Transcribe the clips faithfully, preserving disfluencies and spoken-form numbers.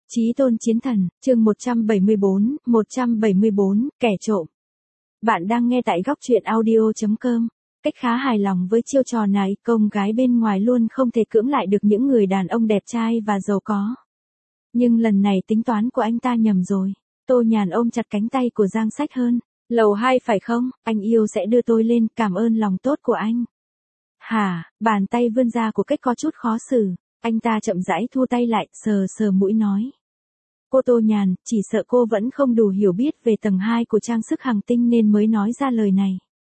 Chí tôn chiến thần, chương một trăm bảy mươi bốn, một trăm bảy mươi bốn, kẻ trộm. Bạn đang nghe tại góc truyện audio chấm com. Cách khá hài lòng với chiêu trò này, công gái bên ngoài luôn không thể cưỡng lại được những người đàn ông đẹp trai và giàu có. Nhưng lần này tính toán của anh ta nhầm rồi. Tô Nhàn ôm chặt cánh tay của Giang Sách Hơn. Lầu hai phải không, anh yêu sẽ đưa tôi lên, cảm ơn lòng tốt của anh. Hả, bàn tay vươn ra của Cách có chút khó xử. Anh ta chậm rãi thu tay lại, sờ sờ mũi nói. Cô Tô Nhàn, chỉ sợ cô vẫn không đủ hiểu biết về tầng hai của trang sức hàng tinh nên mới nói ra lời này.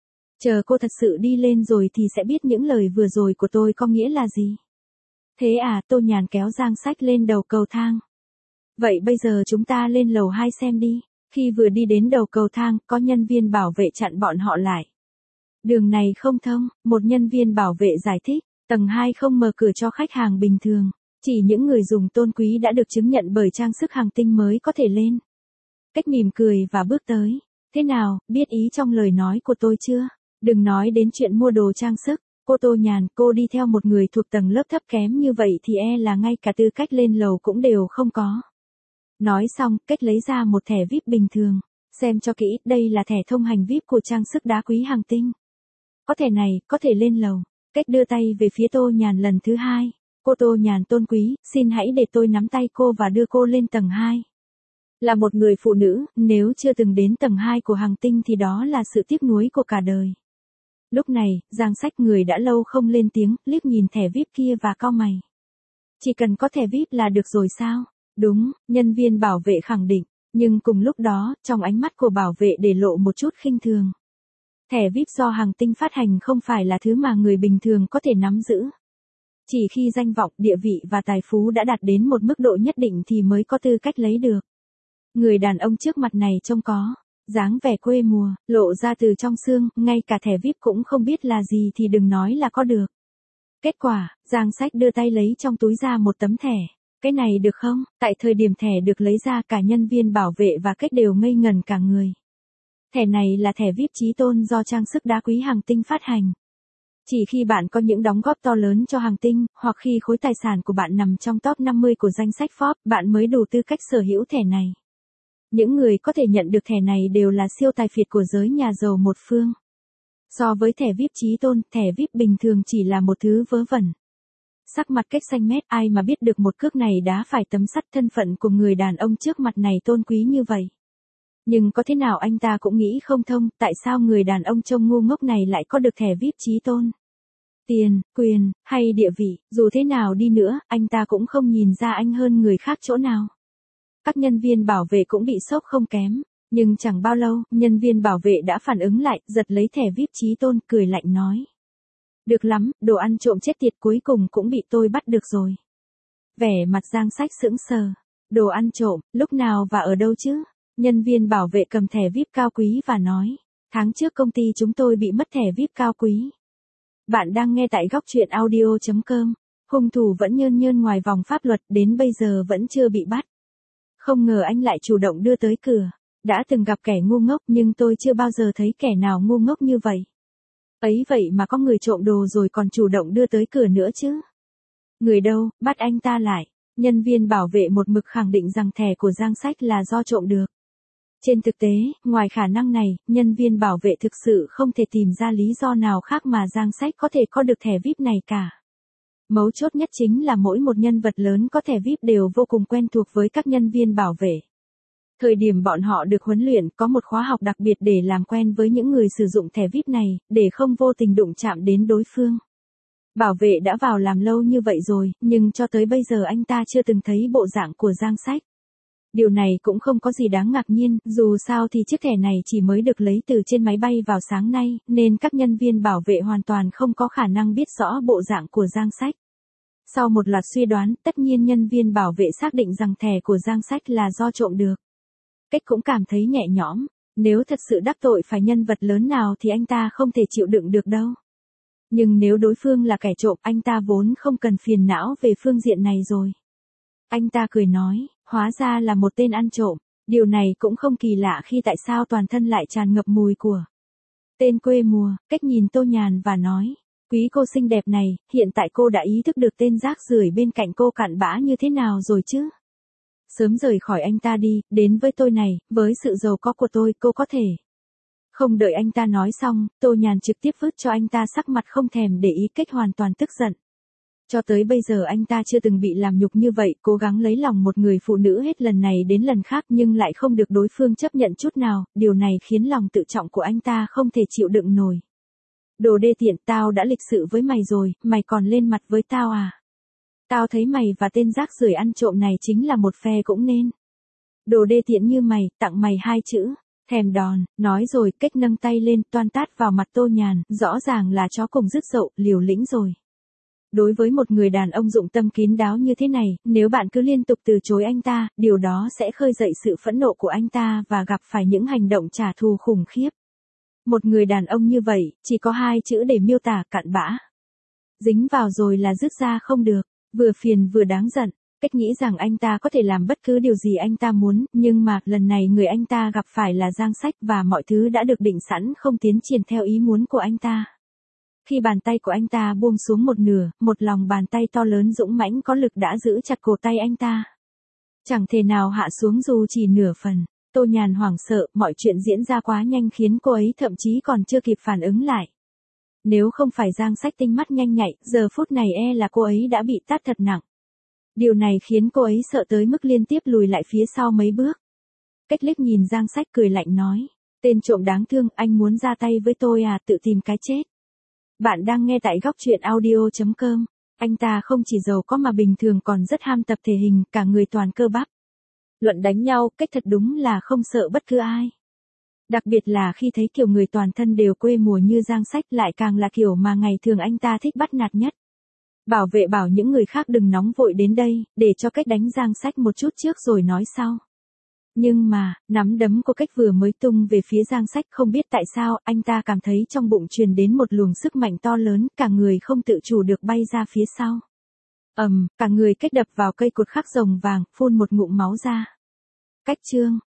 Chờ cô thật sự đi lên rồi thì sẽ biết những lời vừa rồi của tôi có nghĩa là gì. Thế à, Tô Nhàn kéo Giang Sách lên đầu cầu thang. Vậy bây giờ chúng ta lên lầu hai xem đi. Khi vừa đi đến đầu cầu thang, có nhân viên bảo vệ chặn bọn họ lại. Đường này không thông, một nhân viên bảo vệ giải thích, tầng hai không mở cửa cho khách hàng bình thường. Chỉ những người dùng tôn quý đã được chứng nhận bởi trang sức hàng tinh mới có thể lên. Cách mỉm cười và bước tới. Thế nào, biết ý trong lời nói của tôi chưa? Đừng nói đến chuyện mua đồ trang sức. Cô Tô Nhàn, cô đi theo một người thuộc tầng lớp thấp kém như vậy thì e là ngay cả tư cách lên lầu cũng đều không có. Nói xong, Cách lấy ra một thẻ vi ai pi bình thường. Xem cho kỹ, đây là thẻ thông hành vi ai pi của trang sức đá quý hàng tinh. Có thẻ này, có thể lên lầu. Cách đưa tay về phía Tô Nhàn lần thứ hai. Cô Tô Nhàn tôn quý, xin hãy để tôi nắm tay cô và đưa cô lên tầng hai. Là một người phụ nữ, nếu chưa từng đến tầng hai của hàng tinh thì đó là sự tiếc nuối của cả đời. Lúc này, Giang Sách người đã lâu không lên tiếng, liếc nhìn thẻ vi ai pi kia và cau mày. Chỉ cần có thẻ vi ai pi là được rồi sao? Đúng, nhân viên bảo vệ khẳng định, nhưng cùng lúc đó, trong ánh mắt của bảo vệ để lộ một chút khinh thường. Thẻ vi ai pi do hàng tinh phát hành không phải là thứ mà người bình thường có thể nắm giữ. Chỉ khi danh vọng, địa vị và tài phú đã đạt đến một mức độ nhất định thì mới có tư cách lấy được. Người đàn ông trước mặt này trông có dáng vẻ quê mùa, lộ ra từ trong xương, ngay cả thẻ vi ai pi cũng không biết là gì thì đừng nói là có được. Kết quả, Giang Sách đưa tay lấy trong túi ra một tấm thẻ. Cái này được không? Tại thời điểm thẻ được lấy ra, cả nhân viên bảo vệ và Cách đều ngây ngẩn cả người. Thẻ này là thẻ vi ai pi chí tôn do trang sức đá quý hàng tinh phát hành. Chỉ khi bạn có những đóng góp to lớn cho hàng tinh, hoặc khi khối tài sản của bạn nằm trong top năm mươi của danh sách Forbes, bạn mới đủ tư cách sở hữu thẻ này. Những người có thể nhận được thẻ này đều là siêu tài phiệt của giới nhà giàu một phương. So với thẻ vi ai pi chí tôn, thẻ vi ai pi bình thường chỉ là một thứ vớ vẩn. Sắc mặt Cách xanh mét, ai mà biết được một cước này đá phải tấm sắt, thân phận của người đàn ông trước mặt này tôn quý như vậy. Nhưng có thế nào anh ta cũng nghĩ không thông, tại sao người đàn ông trông ngu ngốc này lại có được thẻ vi ai pi chí tôn. Tiền, quyền, hay địa vị, dù thế nào đi nữa, anh ta cũng không nhìn ra anh hơn người khác chỗ nào. Các nhân viên bảo vệ cũng bị sốc không kém, nhưng chẳng bao lâu, nhân viên bảo vệ đã phản ứng lại, giật lấy thẻ vi ai pi chí tôn, cười lạnh nói. Được lắm, đồ ăn trộm chết tiệt, cuối cùng cũng bị tôi bắt được rồi. Vẻ mặt Giang Sách sững sờ. Đồ ăn trộm, lúc nào và ở đâu chứ? Nhân viên bảo vệ cầm thẻ vi ai pi cao quý và nói. Tháng trước công ty chúng tôi bị mất thẻ vi ai pi cao quý. Bạn đang nghe tại góc truyện audio chấm com. Hung thủ vẫn nhơn nhơn ngoài vòng pháp luật, đến bây giờ vẫn chưa bị bắt. Không ngờ anh lại chủ động đưa tới cửa. Đã từng gặp kẻ ngu ngốc nhưng tôi chưa bao giờ thấy kẻ nào ngu ngốc như vậy. Ấy vậy mà có người trộm đồ rồi còn chủ động đưa tới cửa nữa chứ. Người đâu, bắt anh ta lại. Nhân viên bảo vệ một mực khẳng định rằng thẻ của Giang Sách là do trộm được. Trên thực tế, ngoài khả năng này, nhân viên bảo vệ thực sự không thể tìm ra lý do nào khác mà Giang Sách có thể có được thẻ vi ai pi này cả. Mấu chốt nhất chính là mỗi một nhân vật lớn có thẻ vi ai pi đều vô cùng quen thuộc với các nhân viên bảo vệ. Thời điểm bọn họ được huấn luyện, có một khóa học đặc biệt để làm quen với những người sử dụng thẻ vi ai pi này, để không vô tình đụng chạm đến đối phương. Bảo vệ đã vào làm lâu như vậy rồi, nhưng cho tới bây giờ anh ta chưa từng thấy bộ dạng của Giang Sách. Điều này cũng không có gì đáng ngạc nhiên, dù sao thì chiếc thẻ này chỉ mới được lấy từ trên máy bay vào sáng nay, nên các nhân viên bảo vệ hoàn toàn không có khả năng biết rõ bộ dạng của Giang Sách. Sau một loạt suy đoán, tất nhiên nhân viên bảo vệ xác định rằng thẻ của Giang Sách là do trộm được. Cách cũng cảm thấy nhẹ nhõm, nếu thật sự đắc tội phải nhân vật lớn nào thì anh ta không thể chịu đựng được đâu. Nhưng nếu đối phương là kẻ trộm, anh ta vốn không cần phiền não về phương diện này rồi. Anh ta cười nói, hóa ra là một tên ăn trộm, điều này cũng không kỳ lạ khi tại sao toàn thân lại tràn ngập mùi của tên quê mùa. Cách nhìn Tô Nhàn và nói, quý cô xinh đẹp này, hiện tại cô đã ý thức được tên rác rưởi bên cạnh cô cặn bã như thế nào rồi chứ? Sớm rời khỏi anh ta đi, đến với tôi này, với sự giàu có của tôi cô có thể. Không đợi anh ta nói xong, Tô Nhàn trực tiếp vứt cho anh ta sắc mặt không thèm để ý, cách hoàn toàn tức giận. Cho tới bây giờ anh ta chưa từng bị làm nhục như vậy, cố gắng lấy lòng một người phụ nữ hết lần này đến lần khác nhưng lại không được đối phương chấp nhận chút nào, điều này khiến lòng tự trọng của anh ta không thể chịu đựng nổi. Đồ đê tiện, tao đã lịch sự với mày rồi, mày còn lên mặt với tao à? Tao thấy mày và tên rác rưởi ăn trộm này chính là một phe cũng nên. Đồ đê tiện như mày, tặng mày hai chữ. Thèm đòn, nói rồi, cách nâng tay lên, toan tát vào mặt Tô Nhàn, rõ ràng là chó cùng dứt dậu, liều lĩnh rồi. Đối với một người đàn ông dụng tâm kín đáo như thế này, nếu bạn cứ liên tục từ chối anh ta, điều đó sẽ khơi dậy sự phẫn nộ của anh ta và gặp phải những hành động trả thù khủng khiếp. Một người đàn ông như vậy, chỉ có hai chữ để miêu tả: cặn bã. Dính vào rồi là dứt ra không được, vừa phiền vừa đáng giận. Cách nghĩ rằng anh ta có thể làm bất cứ điều gì anh ta muốn, nhưng mà, lần này người anh ta gặp phải là Giang Sách và mọi thứ đã được định sẵn không tiến triển theo ý muốn của anh ta. Khi bàn tay của anh ta buông xuống một nửa, một lòng bàn tay to lớn dũng mãnh có lực đã giữ chặt cổ tay anh ta. Chẳng thể nào hạ xuống dù chỉ nửa phần. Tô Nhàn hoảng sợ, mọi chuyện diễn ra quá nhanh khiến cô ấy thậm chí còn chưa kịp phản ứng lại. Nếu không phải Giang Sách tinh mắt nhanh nhạy, giờ phút này e là cô ấy đã bị tát thật nặng. Điều này khiến cô ấy sợ tới mức liên tiếp lùi lại phía sau mấy bước. Cách liếc nhìn Giang Sách cười lạnh nói, tên trộm đáng thương, anh muốn ra tay với tôi à, tự tìm cái chết. Bạn đang nghe tại góc truyện audio chấm com. Anh ta không chỉ giàu có mà bình thường còn rất ham tập thể hình, cả người toàn cơ bắp. Luận đánh nhau, cách thật đúng là không sợ bất cứ ai. Đặc biệt là khi thấy kiểu người toàn thân đều quê mùa như Giang Sách, lại càng là kiểu mà ngày thường anh ta thích bắt nạt nhất. Bảo vệ bảo những người khác đừng nóng vội đến đây, để cho cách đánh Giang Sách một chút trước rồi nói sau. Nhưng mà, nắm đấm của cách vừa mới tung về phía Giang Sách, không biết tại sao, anh ta cảm thấy trong bụng truyền đến một luồng sức mạnh to lớn, cả người không tự chủ được bay ra phía sau. Ầm, cả người cách đập vào cây cột khắc rồng vàng, phun một ngụm máu ra. Cách chương